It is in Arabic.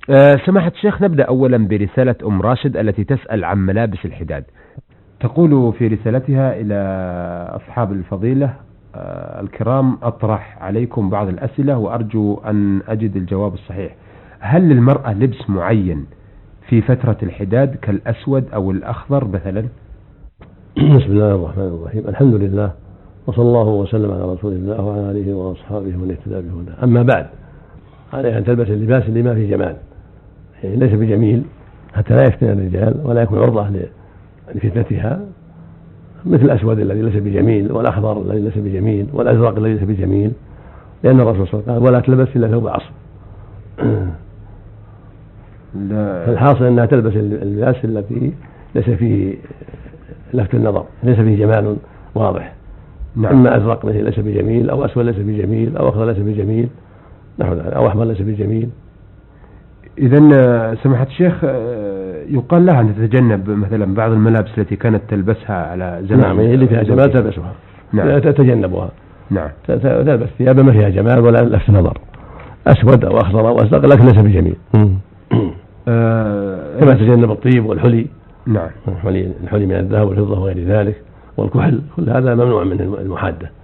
سماحة الشيخ، نبدأ أولا برسالة أم راشد التي تسأل عن ملابس الحداد. تقول في رسالتها إلى أصحاب الفضيلة الكرام: أطرح عليكم بعض الأسئلة وأرجو أن أجد الجواب الصحيح. هل للمرأة لبس معين في فترة الحداد كالأسود أو الأخضر مثلا؟ بسم الله الرحمن الرحيم. الحمد لله، وصلى الله وسلم على رسول الله وعلى آله وأصحابه ومن اهتدى بهداه. أما بعد، عليها أن تلبس اللباس اللي ما فيه جمال، يعني ليس بجميل حتى لا يفتن الرجال ولا يكون عرضة لفتنتها، مثل الأسود الذي ليس بجميل، والأخضر الذي ليس بجميل، والأزرق الذي ليس بجميل، لأن الرسول صلى الله عليه وسلم قال: ولا تلبس إلا ثوب عصر. فالحاصل أنها تلبس اللباس الذي ليس فيه لفت النظر، ليس فيه جمال واضح. نعم. إما أزرق ليس بجميل، أو أسود ليس بجميل، أو أخضر ليس بجميل، نحو ذلك، أو أحمر ليس بجميل. إذن سماحة الشيخ، يقال لها أن تتجنب مثلا بعض الملابس التي كانت تلبسها على زمان. نعم، اللي فيها جمال تلبسها. نعم. تتجنبها. نعم. تلبس ثياب ما فيها جمال ولا لفت نظر، أسود أو أخضر أو أزرق، لكن ليس بجميل. كما تجنب الطيب والحلي. نعم. الحلي من الذهب والفضة وغير ذلك، والكحل، كل هذا ممنوع من المحادة.